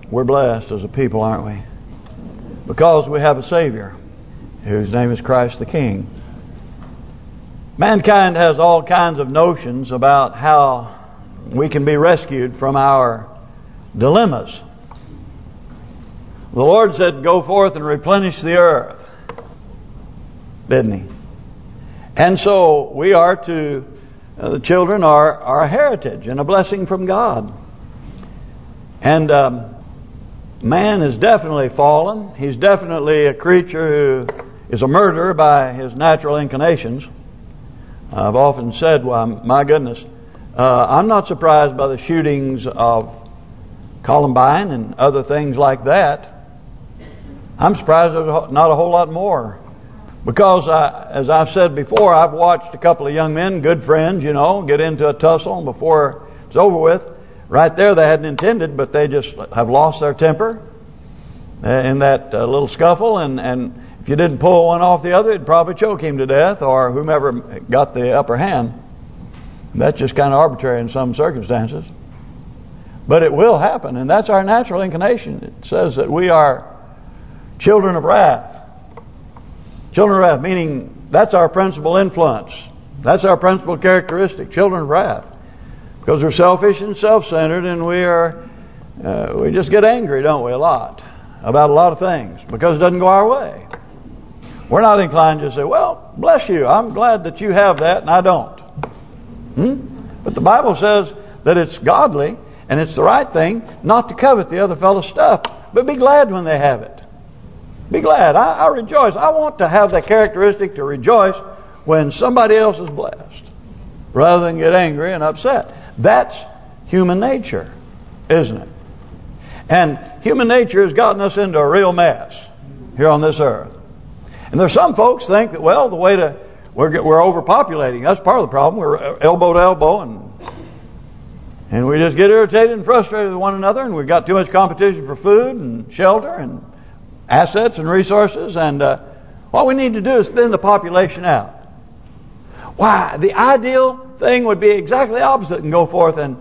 We're blessed as a people, aren't we? Because we have a Savior, whose name is Christ the King. Mankind has all kinds of notions about how we can be rescued from our dilemmas. The Lord said, go forth and replenish the earth, didn't He? And so we are to, the children are a heritage and a blessing from God. And man is definitely fallen. He's definitely a creature who is a murderer by his natural inclinations. I've often said, well, my goodness, I'm not surprised by the shootings of Columbine and other things like that. I'm surprised there's not a whole lot more. Because, as I've said before, I've watched a couple of young men, good friends, you know, get into a tussle, and before it's over with, right there they hadn't intended, but they just have lost their temper in that little scuffle, and if you didn't pull one off the other, it'd probably choke him to death, or whomever got the upper hand. And that's just kind of arbitrary in some circumstances. But it will happen, and that's our natural inclination. It says that we are children of wrath. Children of wrath, meaning that's our principal influence. That's our principal characteristic, children of wrath. Because we're selfish and self-centered, and we just get angry, don't we, a lot, about a lot of things, because it doesn't go our way. We're not inclined to say, well, bless you, I'm glad that you have that and I don't. But the Bible says that it's godly and it's the right thing not to covet the other fellow's stuff, but be glad when they have it. Be glad. I rejoice. I want to have that characteristic to rejoice when somebody else is blessed, rather than get angry and upset. That's human nature, isn't it? And human nature has gotten us into a real mess here on this earth. And there's some folks think that, well, the way to we're overpopulating. That's part of the problem. We're elbow to elbow, and we just get irritated and frustrated with one another, and we've got too much competition for food and shelter and assets and resources, and what we need to do is thin the population out. Why? The ideal thing would be exactly the opposite, and go forth and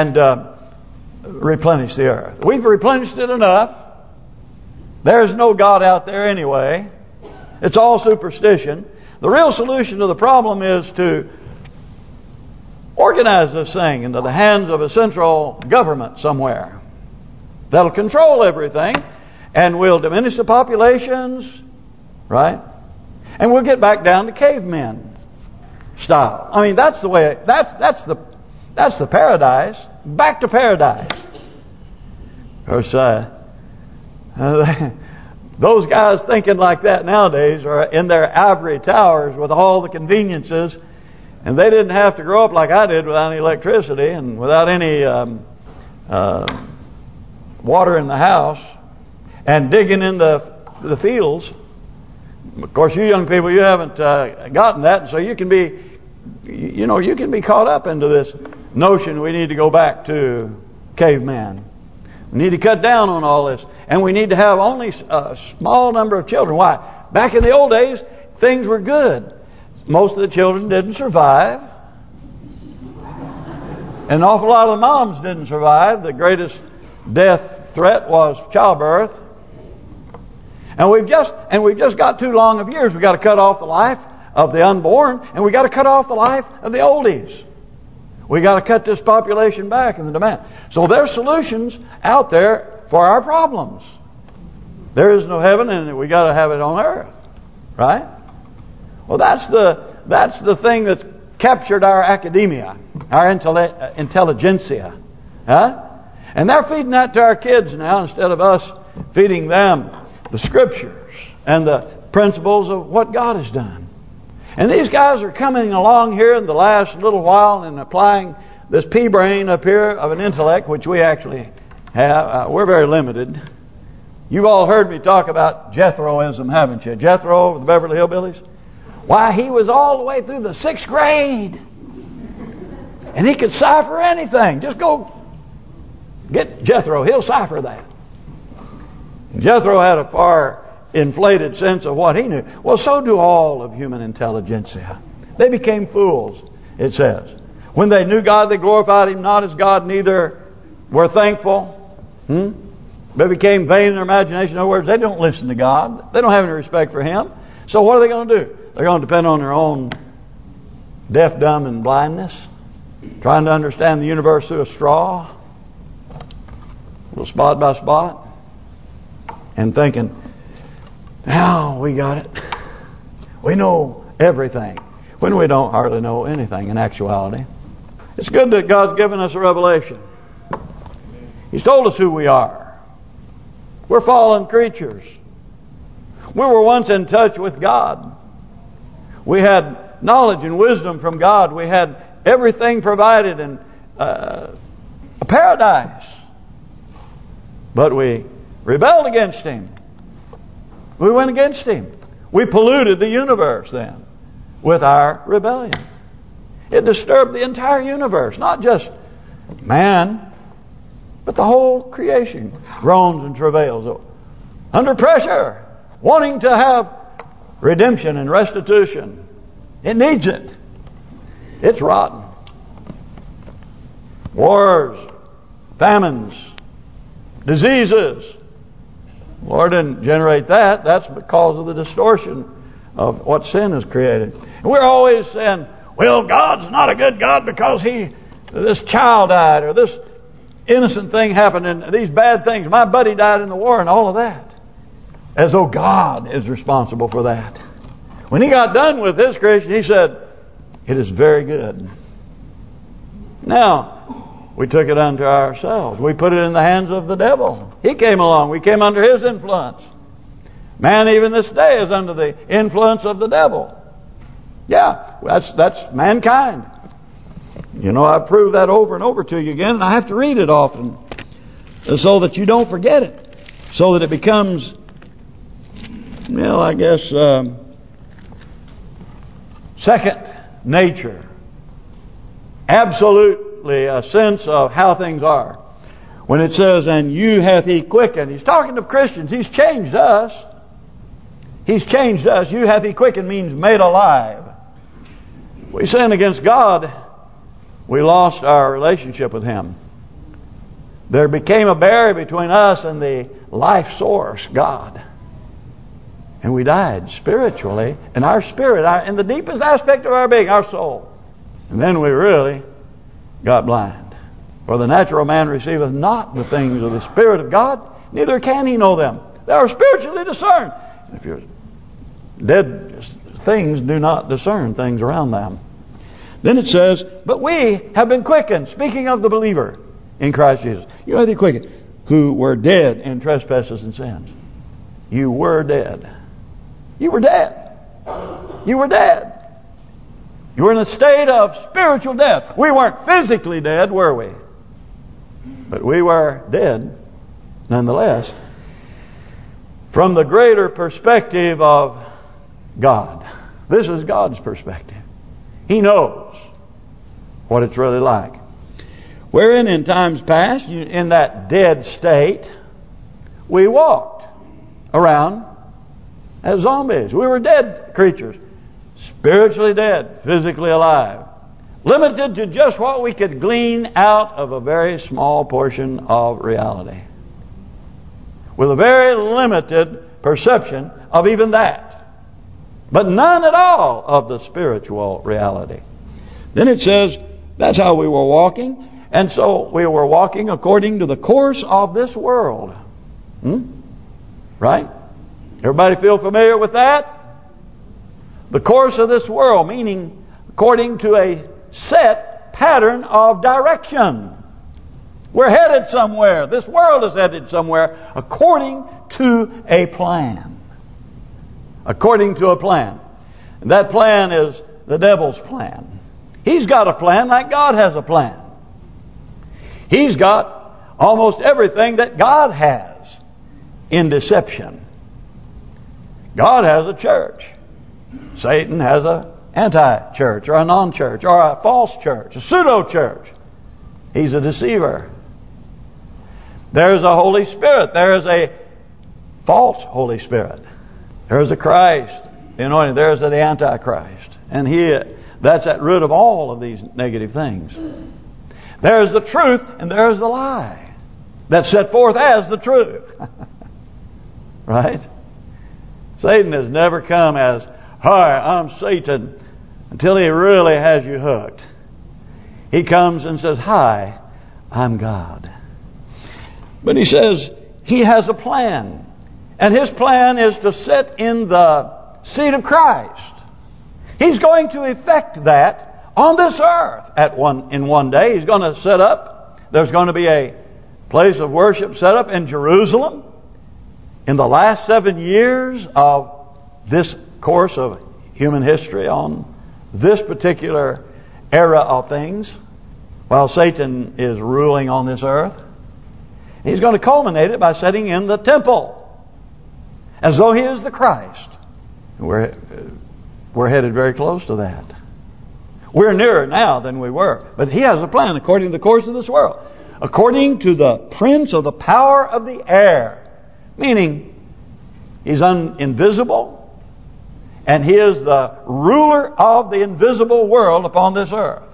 replenish the earth. We've replenished it enough. There's no God out there anyway. It's all superstition. The real solution to the problem is to organize this thing into the hands of a central government somewhere that'll control everything, and we'll diminish the populations, right? And we'll get back down to cavemen style. I mean, that's the way. That's the paradise. Back to paradise. Of course, those guys thinking like that nowadays are in their ivory towers with all the conveniences, and they didn't have to grow up like I did without any electricity and without any water in the house and digging in the fields. Of course, you young people, you haven't gotten that, so you can be, you can be caught up into this notion we need to go back to caveman. We need to cut down on all this. And we need to have only a small number of children. Why? Back in the old days, things were good. Most of the children didn't survive. And an awful lot of the moms didn't survive. The greatest death threat was childbirth. And we've just got too long of years. We've got to cut off the life of the unborn, and we've got to cut off the life of the oldies. We got to cut this population back in the demand. So there's solutions out there for our problems. There is no heaven, and we got to have it on earth, right? Well, that's the thing that's captured our academia, our intelligentsia, huh? And they're feeding that to our kids now instead of us feeding them the scriptures and the principles of what God has done. And these guys are coming along here in the last little while and applying this pea brain up here of an intellect, which we actually have. We're very limited. You've all heard me talk about Jethroism, haven't you? Jethro of the Beverly Hillbillies. Why, he was all the way through the 6th grade. And he could cipher anything. Just go get Jethro. He'll cipher that. And Jethro had a far inflated sense of what he knew. Well, so do all of human intelligentsia. They became fools, it says. When they knew God, they glorified Him not as God, neither were thankful. They became vain in their imagination. In other words, they don't listen to God. They don't have any respect for Him. So what are they going to do? They're going to depend on their own deaf, dumb, and blindness. Trying to understand the universe through a straw. Little spot by spot. And thinking, now we got it. We know everything. When we don't hardly know anything in actuality. It's good that God's given us a revelation. He's told us who we are. We're fallen creatures. We were once in touch with God. We had knowledge and wisdom from God. We had everything provided in a paradise. But we rebelled against Him. We went against Him. We polluted the universe then with our rebellion. It disturbed the entire universe, not just man, but the whole creation groans and travails under pressure, wanting to have redemption and restitution. It needs it. It's rotten. Wars, famines, diseases. The Lord didn't generate that. That's because of the distortion of what sin has created. And we're always saying, well, God's not a good God because this child died or this innocent thing happened and these bad things. My buddy died in the war and all of that. As though God is responsible for that. When He got done with His creation, He said, it is very good. Now, we took it unto ourselves. We put it in the hands of the devil. He came along. We came under his influence. Man even this day is under the influence of the devil. Yeah, that's mankind. You know, I've proved that over and over to you again, and I have to read it often so that you don't forget it. So that it becomes, well, I guess, second nature. Absolutely a sense of how things are. When it says, and you hath He quickened. He's talking to Christians. He's changed us. He's changed us. You hath He quickened means made alive. We sin against God, we lost our relationship with Him. There became a barrier between us and the life source, God. And we died spiritually. And our spirit, in the deepest aspect of our being, our soul. And then we really got blind. For the natural man receiveth not the things of the Spirit of God, neither can he know them. They are spiritually discerned. If you're dead, things do not discern things around them. Then it says, but we have been quickened. Speaking of the believer in Christ Jesus. You have been quickened. Who were dead in trespasses and sins. You were dead. You were dead. You were dead. You were in a state of spiritual death. We weren't physically dead, were we? But we were dead, nonetheless, from the greater perspective of God. This is God's perspective. He knows what it's really like. Wherein in times past, in that dead state, we walked around as zombies. We were dead creatures. Spiritually dead, physically alive. Limited to just what we could glean out of a very small portion of reality. With a very limited perception of even that. But none at all of the spiritual reality. Then it says, that's how we were walking. And so we were walking according to the course of this world. Right? Everybody feel familiar with that? The course of this world, meaning according to a set pattern of direction. We're headed somewhere. This world is headed somewhere according to a plan. According to a plan. And that plan is the devil's plan. He's got a plan like God has a plan. He's got almost everything that God has in deception. God has a church. Satan has a anti-church or a non-church or a false church, a pseudo-church. He's a deceiver. There's a Holy Spirit. There's a false Holy Spirit. There's a Christ, the anointed. There's the Antichrist. And that's at root of all of these negative things. There's the truth and there's the lie. that's set forth as the truth. Right? Satan has never come as, "Hi, I'm Satan," until he really has you hooked. He comes and says, "Hi, I'm God." But he says he has a plan. And his plan is to sit in the seat of Christ. He's going to effect that on this earth in one day. He's going to set up, there's going to be a place of worship set up in Jerusalem in the last 7 years of this course of human history on this particular era of things, while Satan is ruling on this earth. He's going to culminate it by sitting in the temple as though he is the Christ. We're headed very close to that. We're nearer now than we were. But he has a plan according to the course of this world. According to the prince of the power of the air. Meaning, he's invisible. And he is the ruler of the invisible world upon this earth.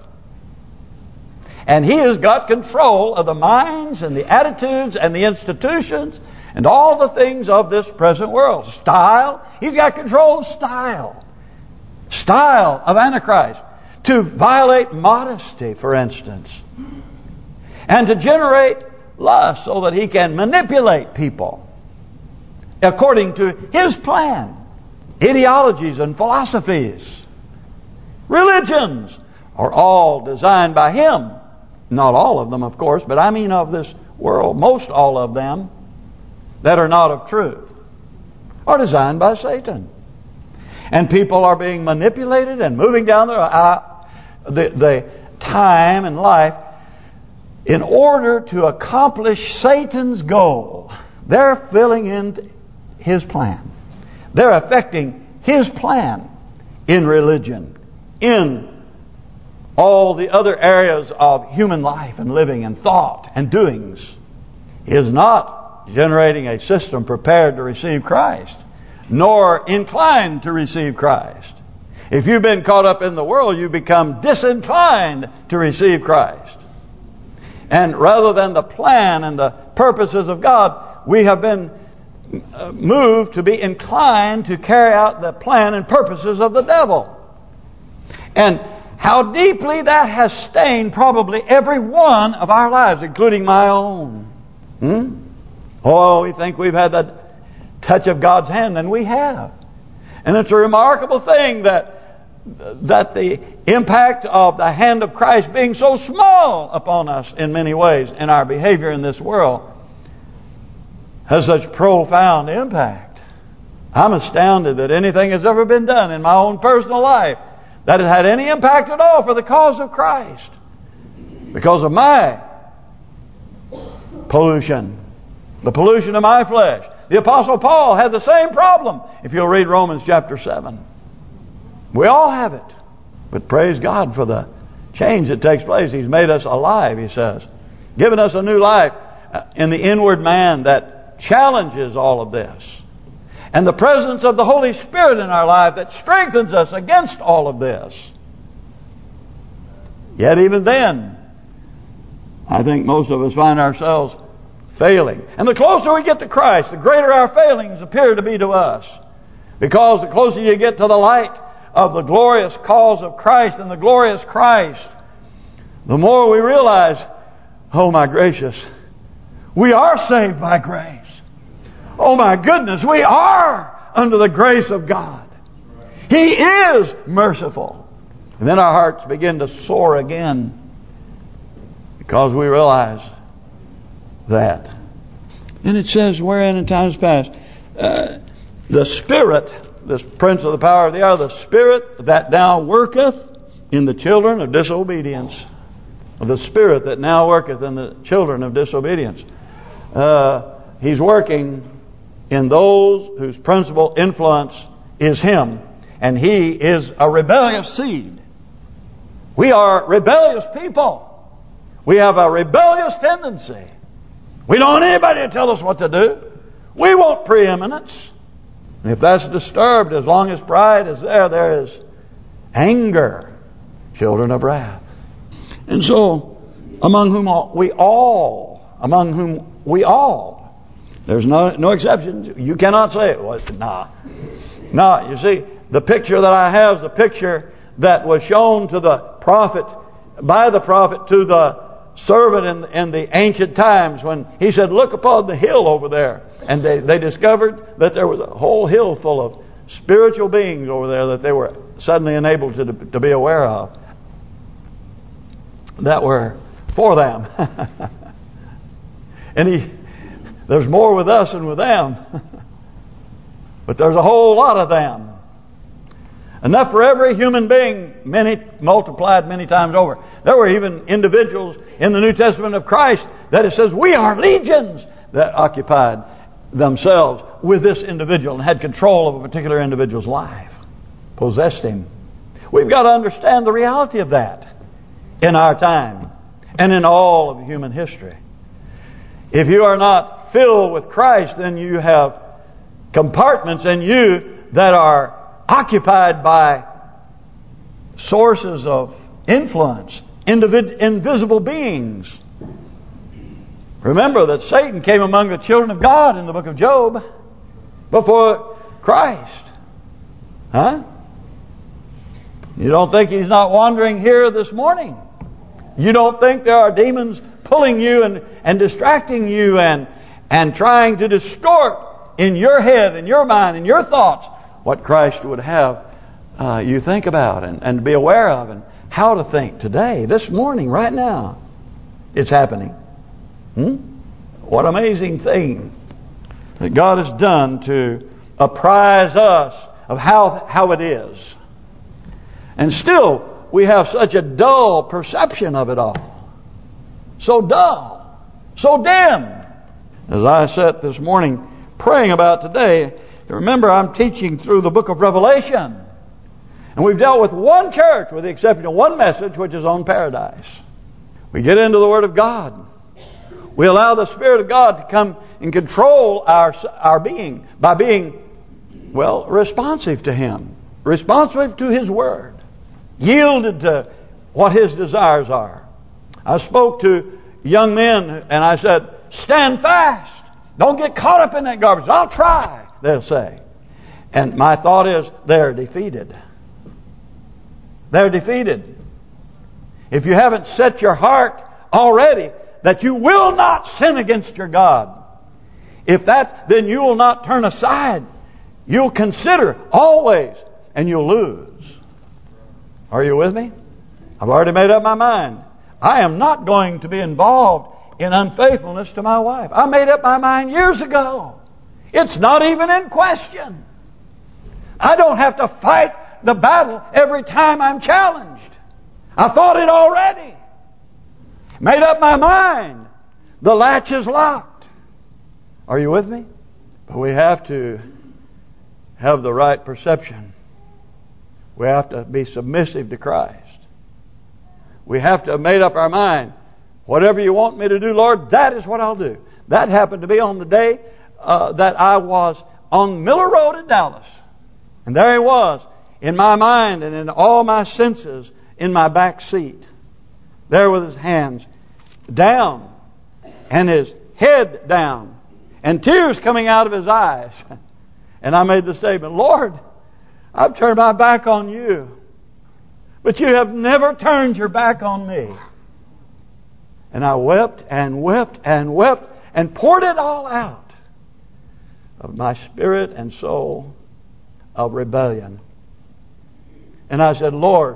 And he has got control of the minds and the attitudes and the institutions and all the things of this present world. Style. He's got control of style. Style of Antichrist. To violate modesty, for instance. And to generate lust so that he can manipulate people according to his plan. Ideologies and philosophies. Religions are all designed by him. Not all of them, of course, but I mean of this world, most all of them that are not of truth are designed by Satan. And people are being manipulated and moving down the time and life in order to accomplish Satan's goal. They're filling in his plan. They're affecting his plan in religion, in all the other areas of human life and living and thought and doings. He is not generating a system prepared to receive Christ, nor inclined to receive Christ. If you've been caught up in the world, you become disinclined to receive Christ. And rather than the plan and the purposes of God, we have been moved to be inclined to carry out the plan and purposes of the devil. And how deeply that has stained probably every one of our lives, including my own. Oh, we think we've had that touch of God's hand, and we have. And it's a remarkable thing that the impact of the hand of Christ being so small upon us in many ways in our behavior in this world has such profound impact. I'm astounded that anything has ever been done in my own personal life that has had any impact at all for the cause of Christ because of my pollution, the pollution of my flesh. The Apostle Paul had the same problem, if you'll read Romans chapter 7. We all have it. But praise God for the change that takes place. He's made us alive, he says. Given us a new life in the inward man that challenges all of this. And the presence of the Holy Spirit in our life that strengthens us against all of this. Yet even then, I think most of us find ourselves failing. And the closer we get to Christ, the greater our failings appear to be to us. Because the closer you get to the light of the glorious cause of Christ and the glorious Christ, the more we realize, oh my gracious, we are saved by grace. Oh my goodness, we are under the grace of God. He is merciful. And then our hearts begin to soar again because we realize that. And it says, wherein in times past, the Spirit, this prince of the power of the air, the Spirit that now worketh in the children of disobedience. The Spirit that now worketh in the children of disobedience. He's working in those whose principal influence is Him. And He is a rebellious seed. We are rebellious people. We have a rebellious tendency. We don't want anybody to tell us what to do. We want preeminence. And if that's disturbed, as long as pride is there is anger, children of wrath. And so, among whom We all. There's no exceptions. You cannot say it was. Nah. You see, the picture that I have is the picture that was shown to the prophet, by the prophet to the servant in the ancient times, when he said, look upon the hill over there. And they discovered that there was a whole hill full of spiritual beings over there that they were suddenly enabled to be aware of, that were for them. And there's more with us than with them. But there's a whole lot of them. Enough for every human being, multiplied many times over. There were even individuals in the New Testament of Christ that it says, we are legions, that occupied themselves with this individual and had control of a particular individual's life. Possessed him. We've got to understand the reality of that in our time and in all of human history. If you are not filled with Christ, then you have compartments in you that are occupied by sources of influence, invisible beings. Remember that Satan came among the children of God in the book of Job before Christ. Huh? You don't think he's not wandering here this morning? You don't think there are demons pulling you and distracting you and trying to distort in your head, in your mind, in your thoughts what Christ would have you think about and be aware of, and how to think today, this morning, right now. It's happening. What amazing thing that God has done to apprise us of how it is. And still, we have such a dull perception of it all. So dull. So dim. As I sat this morning praying about today, remember I'm teaching through the book of Revelation. And we've dealt with one church with the exception of one message, which is on paradise. We get into the Word of God. We allow the Spirit of God to come and control our being by being, responsive to Him. Responsive to His Word. Yielded to what His desires are. I spoke to young men and I said, stand fast. Don't get caught up in that garbage. I'll try, they'll say. And my thought is, they're defeated. They're defeated. If you haven't set your heart already that you will not sin against your God, then you will not turn aside. You'll consider always, and you'll lose. Are you with me? I've already made up my mind. I am not going to be involved in unfaithfulness to my wife. I made up my mind years ago. It's not even in question. I don't have to fight the battle every time I'm challenged. I thought it already. Made up my mind. The latch is locked. Are you with me? But we have to have the right perception. We have to be submissive to Christ. We have to have made up our mind. Whatever you want me to do, Lord, that is what I'll do. That happened to be on the day that I was on Miller Road in Dallas. And there he was, in my mind and in all my senses, in my back seat. There with his hands down and his head down and tears coming out of his eyes. And I made the statement, Lord, I've turned my back on you, but you have never turned your back on me. And I wept and wept and wept and poured it all out of my spirit and soul of rebellion. And I said, Lord,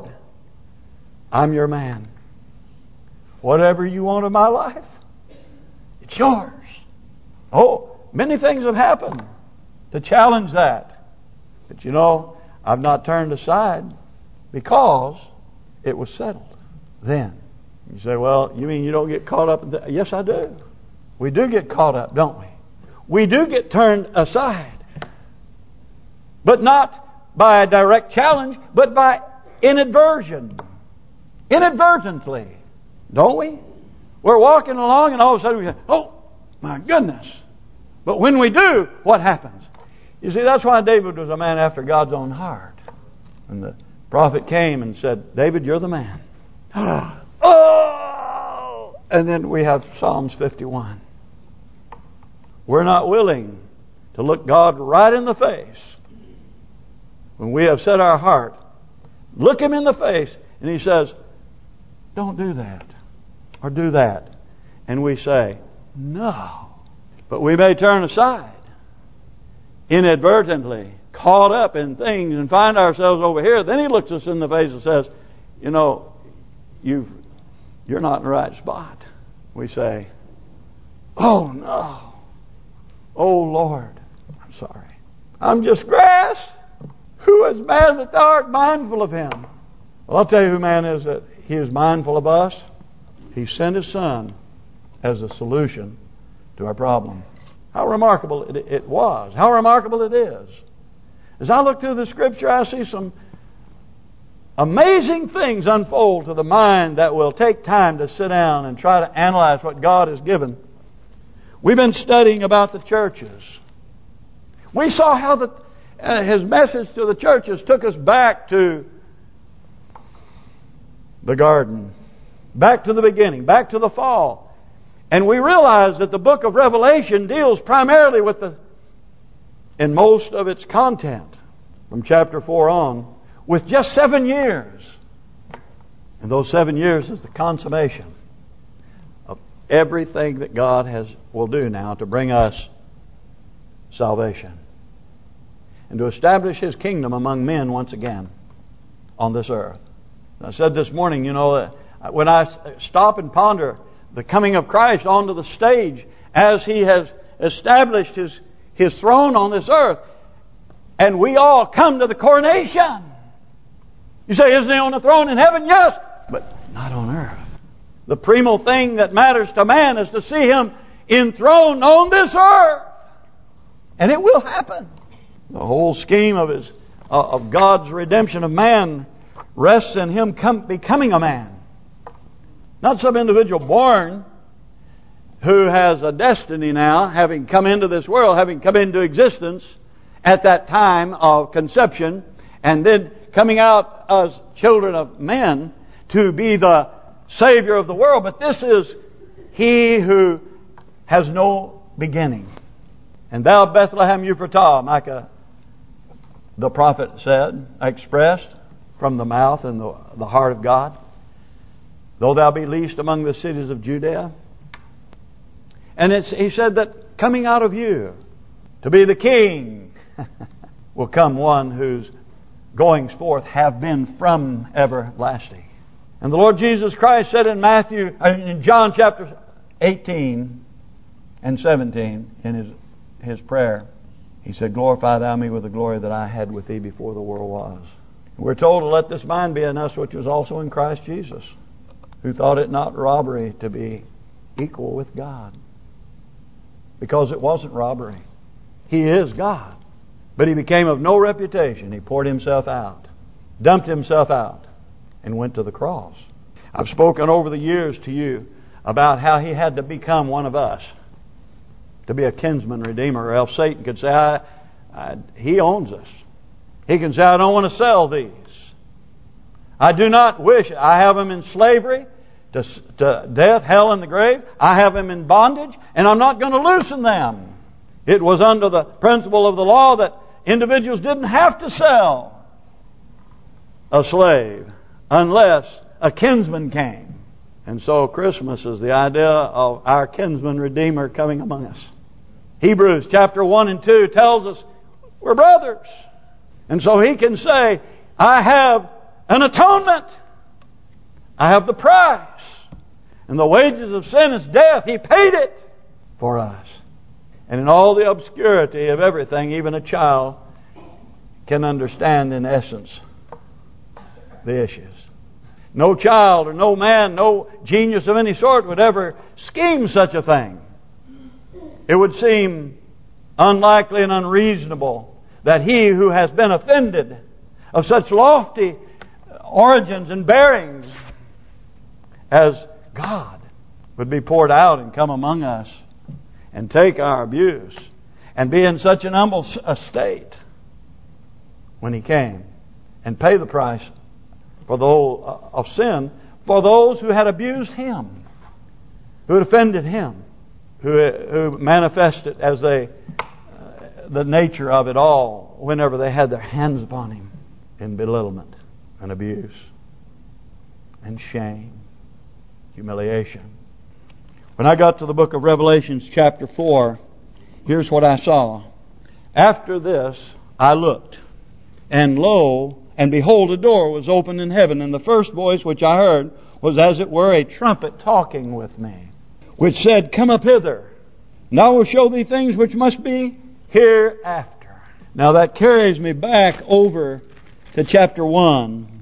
I'm your man. Whatever you want of my life, it's yours. Oh, many things have happened to challenge that. But I've not turned aside because it was settled then. You say, well, you mean you don't get caught up in that? Yes, I do. We do get caught up, don't we? We do get turned aside. But not by a direct challenge, but by inadversion. Inadvertently. Don't we? We're walking along and all of a sudden we say, oh, my goodness. But when we do, what happens? You see, that's why David was a man after God's own heart. And the prophet came and said, David, you're the man. Oh! And then we have Psalms 51. we're not willing to look God right in the face when we have set our heart, look Him in the face, and He says, don't do that or do that. And we say, no. But we may turn aside inadvertently, caught up in things, and find ourselves over here. Then He looks us in the face and says, you know, you're not in the right spot. We say, oh no. Oh Lord, I'm sorry. I'm just grass. Who is man that thou art mindful of him? Well, I'll tell you who man is that He is mindful of us. He sent His Son as a solution to our problem. How remarkable it was. How remarkable it is. As I look through the Scripture, I see some amazing things unfold to the mind that will take time to sit down and try to analyze what God has given. We've been studying about the churches. We saw how His message to the churches took us back to the garden, back to the beginning, back to the fall. And we realize that the book of Revelation deals primarily with in most of its content, from chapter 4 on, with just 7 years. And those 7 years is the consummation of everything that God will do now to bring us salvation and to establish His kingdom among men once again on this earth. I said this morning, you know, that when I stop and ponder the coming of Christ onto the stage as He has established His throne on this earth, and we all come to the coronation. You say, isn't He on the throne in heaven? Yes, but not on earth. The primo thing that matters to man is to see Him enthroned on this earth. And it will happen. The whole scheme of God's redemption of man rests in Him becoming a man. Not some individual born who has a destiny now, having come into this world, having come into existence at that time of conception, and then coming out as children of men to be the Savior of the world. But this is He who has no beginning. And thou, Bethlehem Ephratah, Micah the prophet said, expressed from the mouth and the heart of God, though thou be least among the cities of Judea. And He said that coming out of you to be the king will come one whose goings forth have been from everlasting. And the Lord Jesus Christ said in John chapter 18 and 17 in His prayer, He said, glorify thou me with the glory that I had with thee before the world was. We're told to let this mind be in us which was also in Christ Jesus, who thought it not robbery to be equal with God. Because it wasn't robbery. He is God. But He became of no reputation. He poured Himself out, dumped Himself out, and went to the cross. I've spoken over the years to you about how He had to become one of us to be a kinsman redeemer, or else Satan could say, He owns us. He can say, I don't want to sell these. I do not wish. I have them in slavery to death, hell, and the grave. I have them in bondage, and I'm not going to loosen them. It was under the principle of the law that individuals didn't have to sell a slave unless a kinsman came. And so Christmas is the idea of our kinsman redeemer coming among us. Hebrews chapter 1 and 2 tells us we're brothers. And so He can say, I have an atonement. I have the price. And the wages of sin is death. He paid it for us. And in all the obscurity of everything, even a child can understand in essence the issues. No child or no man, no genius of any sort would ever scheme such a thing. It would seem unlikely and unreasonable that he who has been offended of such lofty origins and bearings as God would be poured out and come among us and take our abuse and be in such an humble estate when He came and pay the price for of sin for those who had abused Him, who had offended Him, who manifested as the nature of it all whenever they had their hands upon Him in belittlement and abuse and shame, humiliation. When I got to the book of Revelations chapter 4, here's what I saw. After this I looked, and lo, and behold, a door was opened in heaven, and the first voice which I heard was as it were a trumpet talking with me, which said, Come up hither, and I will show thee things which must be hereafter. Now that carries me back over to chapter 1,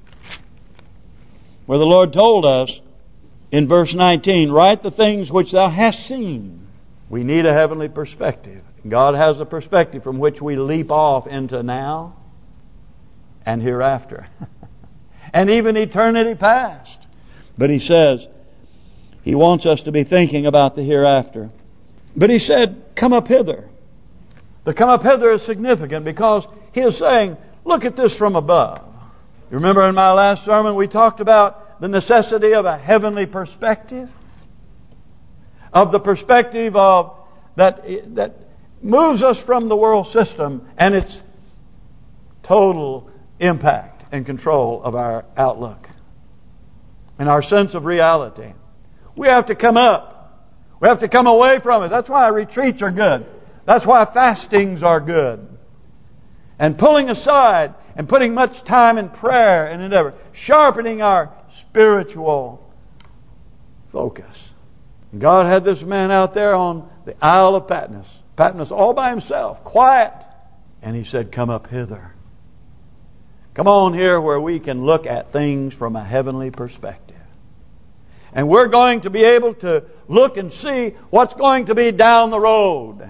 where the Lord told us in verse 19, Write the things which thou hast seen. We need a heavenly perspective. God has a perspective from which we leap off into now and hereafter. And even eternity past. But He says He wants us to be thinking about the hereafter. But He said, Come up hither. The come up hither is significant because He is saying, look at this from above. You remember in my last sermon we talked about the necessity of a heavenly perspective? Of the perspective of that moves us from the world system and its total impact and control of our outlook and our sense of reality. We have to come up. We have to come away from it. That's why retreats are good. That's why fastings are good. And pulling aside and putting much time in prayer and endeavor, sharpening our spiritual focus. God had this man out there on the Isle of Patmos. Patmos all by himself, quiet. And He said, Come up hither. Come on here where we can look at things from a heavenly perspective. And we're going to be able to look and see what's going to be down the road.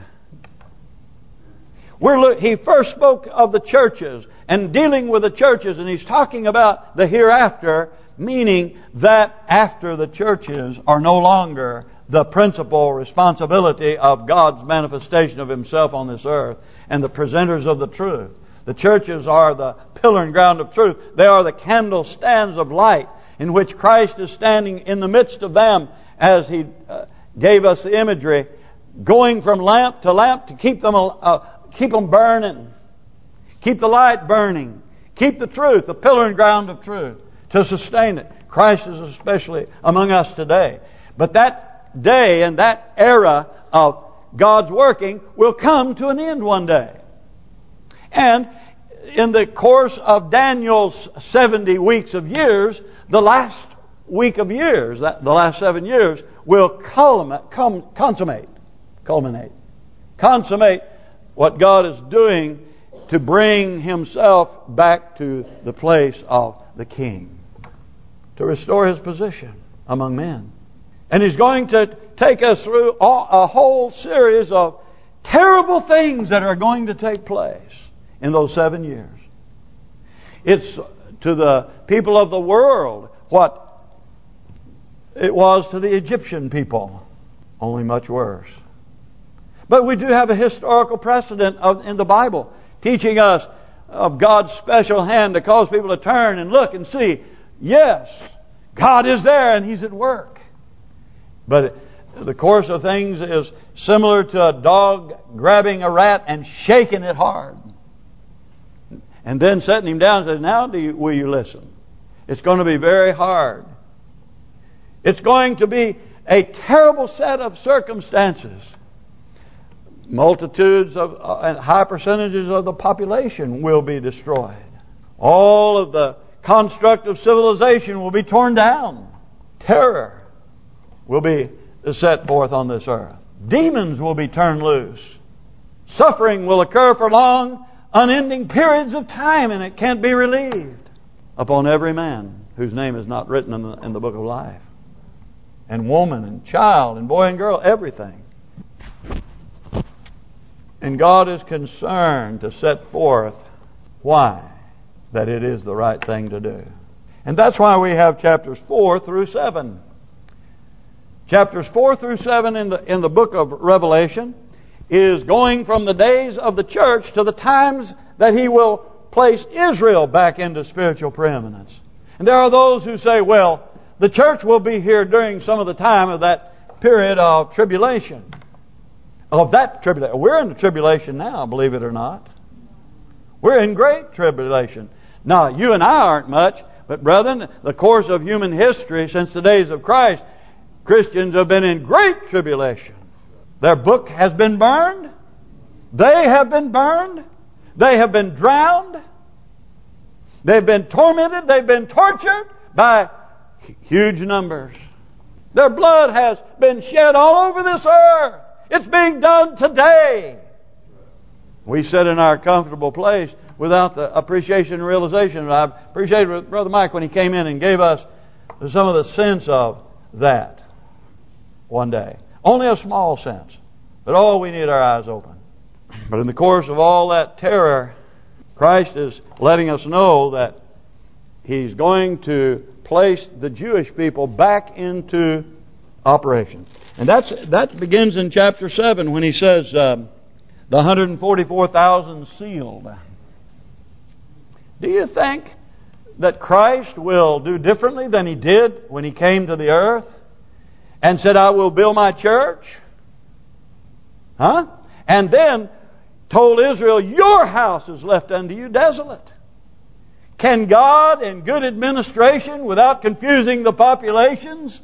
He first spoke of the churches and dealing with the churches, and He's talking about the hereafter, meaning that after the churches are no longer the principal responsibility of God's manifestation of Himself on this earth and the presenters of the truth. The churches are the pillar and ground of truth. They are the candlestands of light in which Christ is standing in the midst of them as He gave us the imagery, going from lamp to lamp to keep them burning. Keep the light burning. Keep the truth, the pillar and ground of truth, to sustain it. Christ is especially among us today. But that day and that era of God's working will come to an end one day. And in the course of Daniel's 70 weeks of years, the last week of years, the last 7 years, will consummate what God is doing to bring Himself back to the place of the King, to restore His position among men. And He's going to take us through a whole series of terrible things that are going to take place in those 7 years. It's to the people of the world what it was to the Egyptian people, only much worse. But we do have a historical precedent in the Bible teaching us of God's special hand to cause people to turn and look and see, yes, God is there and He's at work. But the course of things is similar to a dog grabbing a rat and shaking it hard. And then setting him down and says, now will you listen? It's going to be very hard. It's going to be a terrible set of circumstances. Multitudes of and high percentages of the population will be destroyed. All of the construct of civilization will be torn down. Terror will be set forth on this earth. Demons will be turned loose. Suffering will occur for long, unending periods of time, and it can't be relieved upon every man whose name is not written in the book of life. And woman and child and boy and girl, everything. And God is concerned to set forth why that it is the right thing to do. And that's why we have chapters 4 through 7. Chapters 4 through 7 in the book of Revelation is going from the days of the church to the times that He will place Israel back into spiritual preeminence. And there are those who say, well, the church will be here during some of the time of that period of tribulation. Of that tribulation. We're in the tribulation now, believe it or not. We're in great tribulation. Now, you and I aren't much, but brethren, the course of human history since the days of Christ, Christians have been in great tribulation. Their book has been burned. They have been burned. They have been drowned. They've been tormented. They've been tortured by huge numbers. Their blood has been shed all over this earth. It's being done today. We sit in our comfortable place without the appreciation and realization. I appreciated Brother Mike when he came in and gave us some of the sense of that one day. Only a small sense. But oh, we need our eyes open. But in the course of all that terror, Christ is letting us know that He's going to place the Jewish people back into operation. And that begins in chapter 7 when He says the 144,000 sealed. Do you think that Christ will do differently than He did when He came to the earth and said, I will build my church? Huh? And then told Israel, your house is left unto you desolate. Can God, in good administration, without confusing the populations,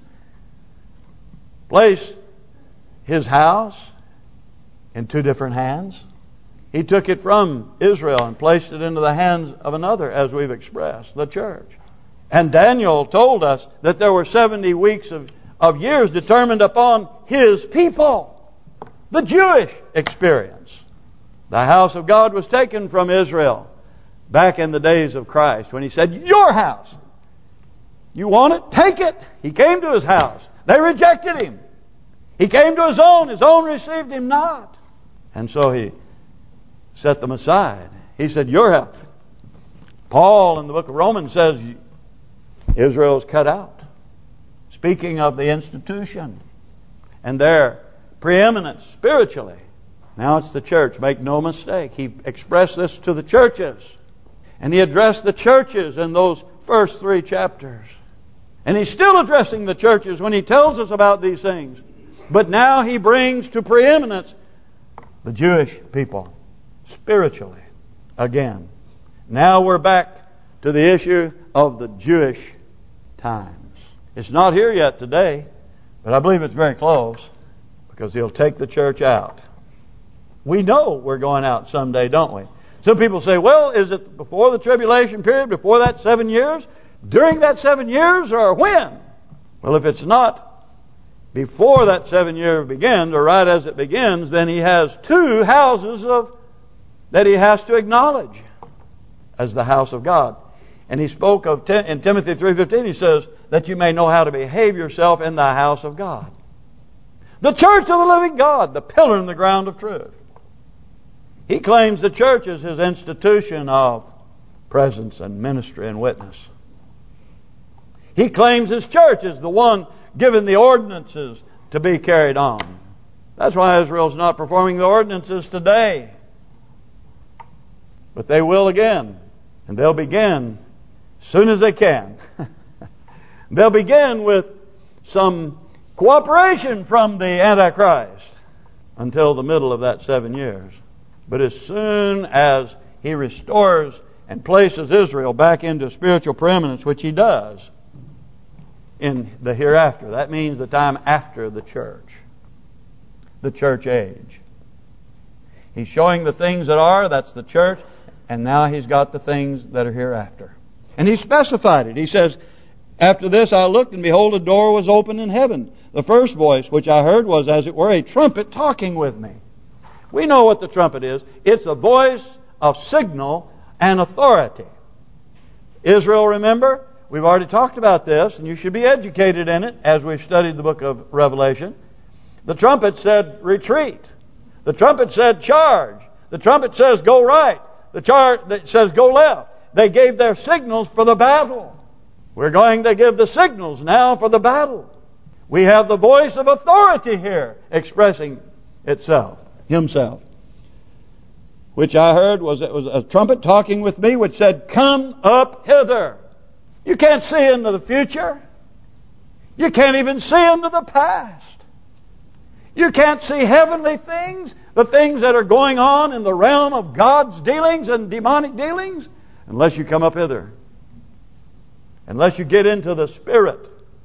place His house in two different hands? He took it from Israel and placed it into the hands of another, as we've expressed, the church. And Daniel told us that there were 70 weeks of years determined upon His people, the Jewish experience. The house of God was taken from Israel back in the days of Christ when He said, your house. You want it? Take it. He came to His house. They rejected Him. He came to His own. His own received Him not. And so He set them aside. He said, your house. Paul in the book of Romans says, Israel's cut out. Speaking of the institution and their preeminence spiritually. Now it's the church. Make no mistake. He expressed this to the churches. And He addressed the churches in those first 3 chapters. And He's still addressing the churches when He tells us about these things. But now He brings to preeminence the Jewish people spiritually again. Now we're back to the issue of the Jewish times. It's not here yet today, but I believe it's very close because He'll take the church out. We know we're going out someday, don't we? Some people say, well, is it before the tribulation period, before that 7 years, during that 7 years, or when? Well, if it's not before that 7 year begins, or right as it begins, then He has 2 houses that He has to acknowledge as the house of God. And He spoke of, in Timothy 3:15, He says, that you may know how to behave yourself in the house of God. The church of the living God, the pillar and the ground of truth. He claims the church is His institution of presence and ministry and witness. He claims His church is the one given the ordinances to be carried on. That's why Israel's not performing the ordinances today. But they will again. And they'll begin as soon as they can. They'll begin with some cooperation from the Antichrist until the middle of that 7 years. But as soon as He restores and places Israel back into spiritual preeminence, which He does in the hereafter, that means the time after the church age. He's showing the things that are, that's the church, and now He's got the things that are hereafter. And He specified it. He says, after this I looked, and behold, a door was opened in heaven. The first voice which I heard was as it were a trumpet talking with me. We know what the trumpet is. It's a voice of signal and authority. Israel, remember, we've already talked about this, and you should be educated in it as we've studied the book of Revelation. The trumpet said retreat. The trumpet said charge. The trumpet says go right. The trumpet says go left. They gave their signals for the battle. We're going to give the signals now for the battle. We have the voice of authority here expressing itself. Himself. Which I heard was a trumpet talking with me, which said, come up hither. You can't see into the future. You can't even see into the past. You can't see heavenly things, the things that are going on in the realm of God's dealings and demonic dealings, unless you come up hither. Unless you get into the Spirit.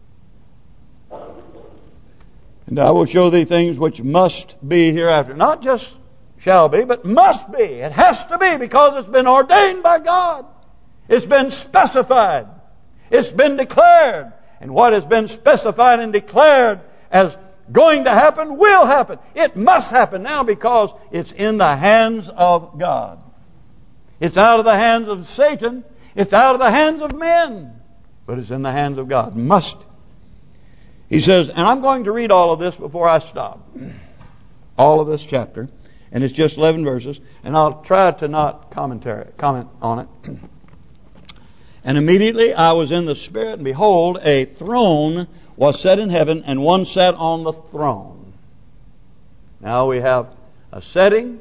And I will show thee things which must be hereafter. Not just shall be, but must be. It has to be, because it's been ordained by God. It's been specified. It's been declared. And what has been specified and declared as going to happen will happen. It must happen now, because it's in the hands of God. It's out of the hands of Satan. It's out of the hands of men. But it's in the hands of God. Must. He says, and I'm going to read all of this before I stop. All of this chapter. And it's just 11 verses. And I'll try to not comment on it. And immediately I was in the Spirit, and behold, a throne was set in heaven, and one sat on the throne. Now we have a setting,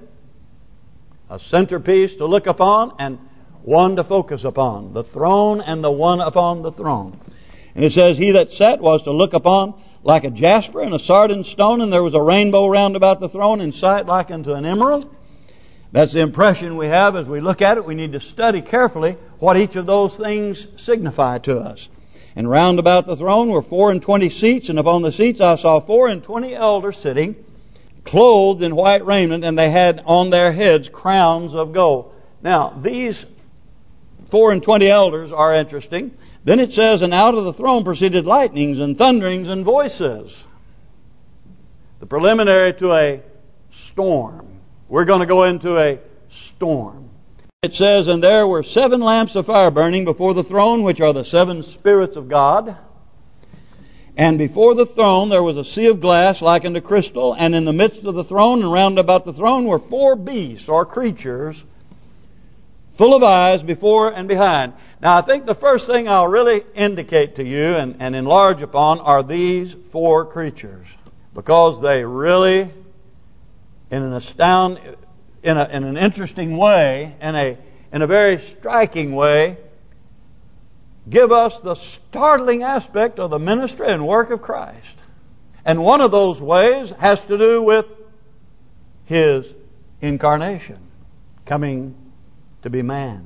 a centerpiece to look upon, and one to focus upon. The throne and the one upon the throne. And it says, he that sat was to look upon like a jasper and a sardine stone, and there was a rainbow round about the throne, in sight like unto an emerald. That's the impression we have as we look at it. We need to study carefully what each of those things signify to us. And round about the throne were 24 seats, and upon the seats I saw 24 elders sitting, clothed in white raiment, and they had on their heads crowns of gold. Now, these 24 elders are interesting. Then it says, and out of the throne proceeded lightnings and thunderings and voices. The preliminary to a storm. We're going to go into a storm. It says, and there were 7 lamps of fire burning before the throne, which are the 7 spirits of God. And before the throne there was a sea of glass like unto crystal, and in the midst of the throne and round about the throne were 4 beasts or creatures, full of eyes before and behind. Now I think the first thing I'll really indicate to you and enlarge upon are these 4 creatures. Because they really, in an interesting way, in a very striking way, give us the startling aspect of the ministry and work of Christ. And one of those ways has to do with His incarnation, coming to be man,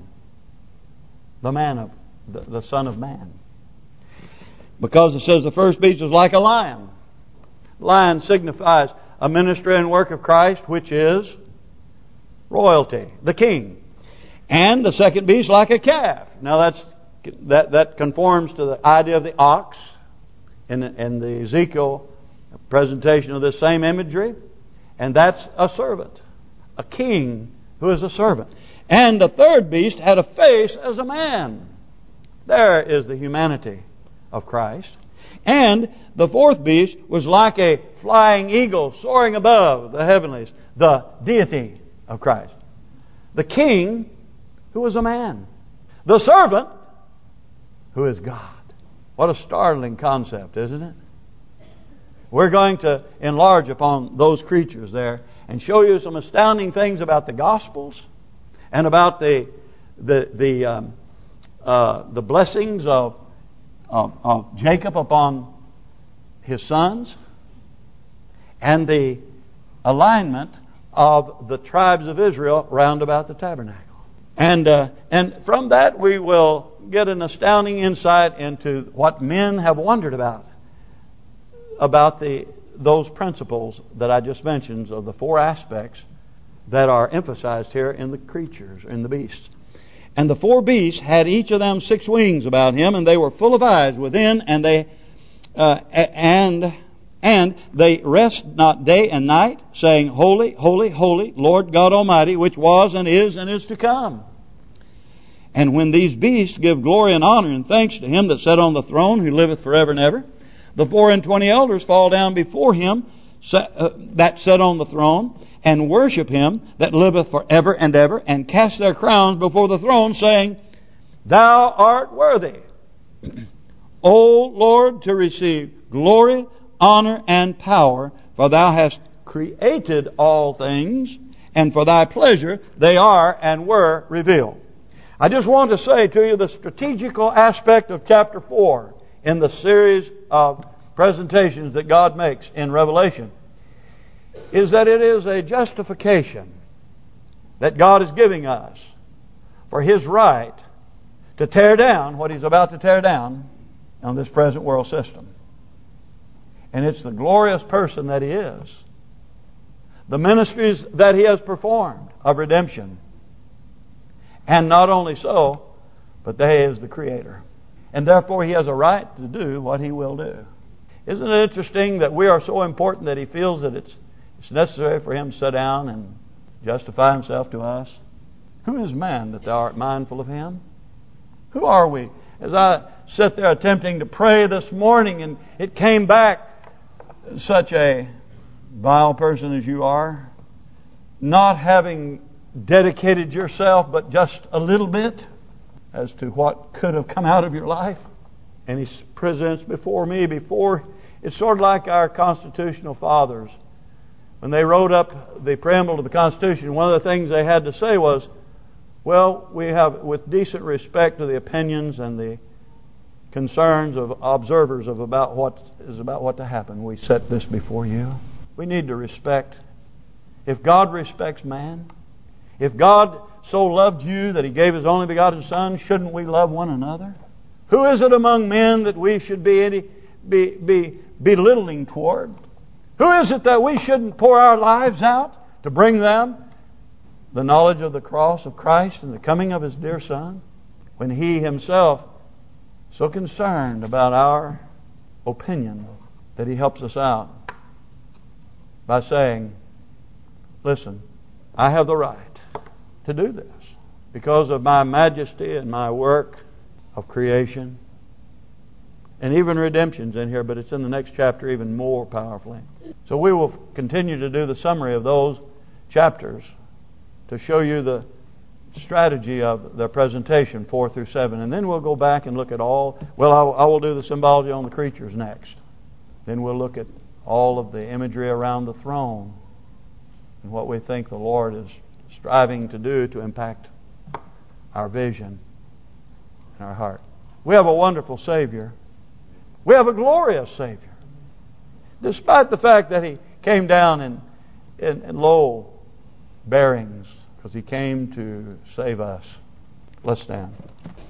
the Son of Man. Because it says the first beast was like a lion. Lion signifies a ministry and work of Christ, which is royalty, the king. And the second beast like a calf. Now that conforms to the idea of the ox in the Ezekiel presentation of this same imagery. And that's a servant, a king who is a servant. And the third beast had a face as a man. There is the humanity of Christ. And the fourth beast was like a flying eagle soaring above the heavenlies, the deity of Christ. The king who is a man. The servant who is God. What a startling concept, isn't it? We're going to enlarge upon those creatures there and show you some astounding things about the Gospels and about the blessings of Jacob upon his sons and the alignment of the tribes of Israel round about the tabernacle. And from that we will get an astounding insight into what men have wondered about those principles that I just mentioned of the 4 aspects that are emphasized here in the creatures, in the beasts. And the 4 beasts had each of them 6 wings about him, and they were full of eyes within, and they rest not day and night, saying, Holy, holy, holy, Lord God Almighty, which was and is to come. And when these beasts give glory and honor and thanks to Him that sat on the throne, who liveth forever and ever, the 24 elders fall down before Him that sat on the throne, and worship Him that liveth forever and ever, and cast their crowns before the throne, saying, Thou art worthy, O Lord, to receive glory, honor, and power, for Thou hast created all things, and for Thy pleasure they are and were revealed. I just want to say to you the strategical aspect of chapter 4 in the series of presentations that God makes in Revelation is that it is a justification that God is giving us for His right to tear down what He's about to tear down on this present world system. And it's the glorious person that He is. The ministries that He has performed of redemption. And not only so, but that He is the Creator. And therefore He has a right to do what He will do. Isn't it interesting that we are so important that He feels that it's necessary for Him to sit down and justify Himself to us? Who is man that thou art mindful of him? Who are we? As I sat there attempting to pray this morning, and it came back, such a vile person as you are, not having dedicated yourself but just a little bit as to what could have come out of your life. And He presents before me, it's sort of like our constitutional fathers. When they wrote up the preamble to the Constitution, one of the things they had to say was, well, we have, with decent respect to the opinions and the concerns of observers of about what to happen, we set this before you. We need to respect. If God respects man, if God so loved you that He gave His only begotten Son, shouldn't we love one another? Who is it among men that we should be belittling toward? Who is it that we shouldn't pour our lives out to bring them the knowledge of the cross of Christ and the coming of His dear Son, when He Himself so concerned about our opinion that He helps us out by saying, listen, I have the right to do this because of my majesty and my work of creation. And even redemption's in here, but it's in the next chapter even more powerfully. So we will continue to do the summary of those chapters to show you the strategy of the presentation 4 through 7. And then we'll go back and look at all... Well, I will do the symbology on the creatures next. Then we'll look at all of the imagery around the throne and what we think the Lord is striving to do to impact our vision and our heart. We have a wonderful Savior. We have a glorious Savior. Despite the fact that He came down in low bearings, because He came to save us. Let's stand.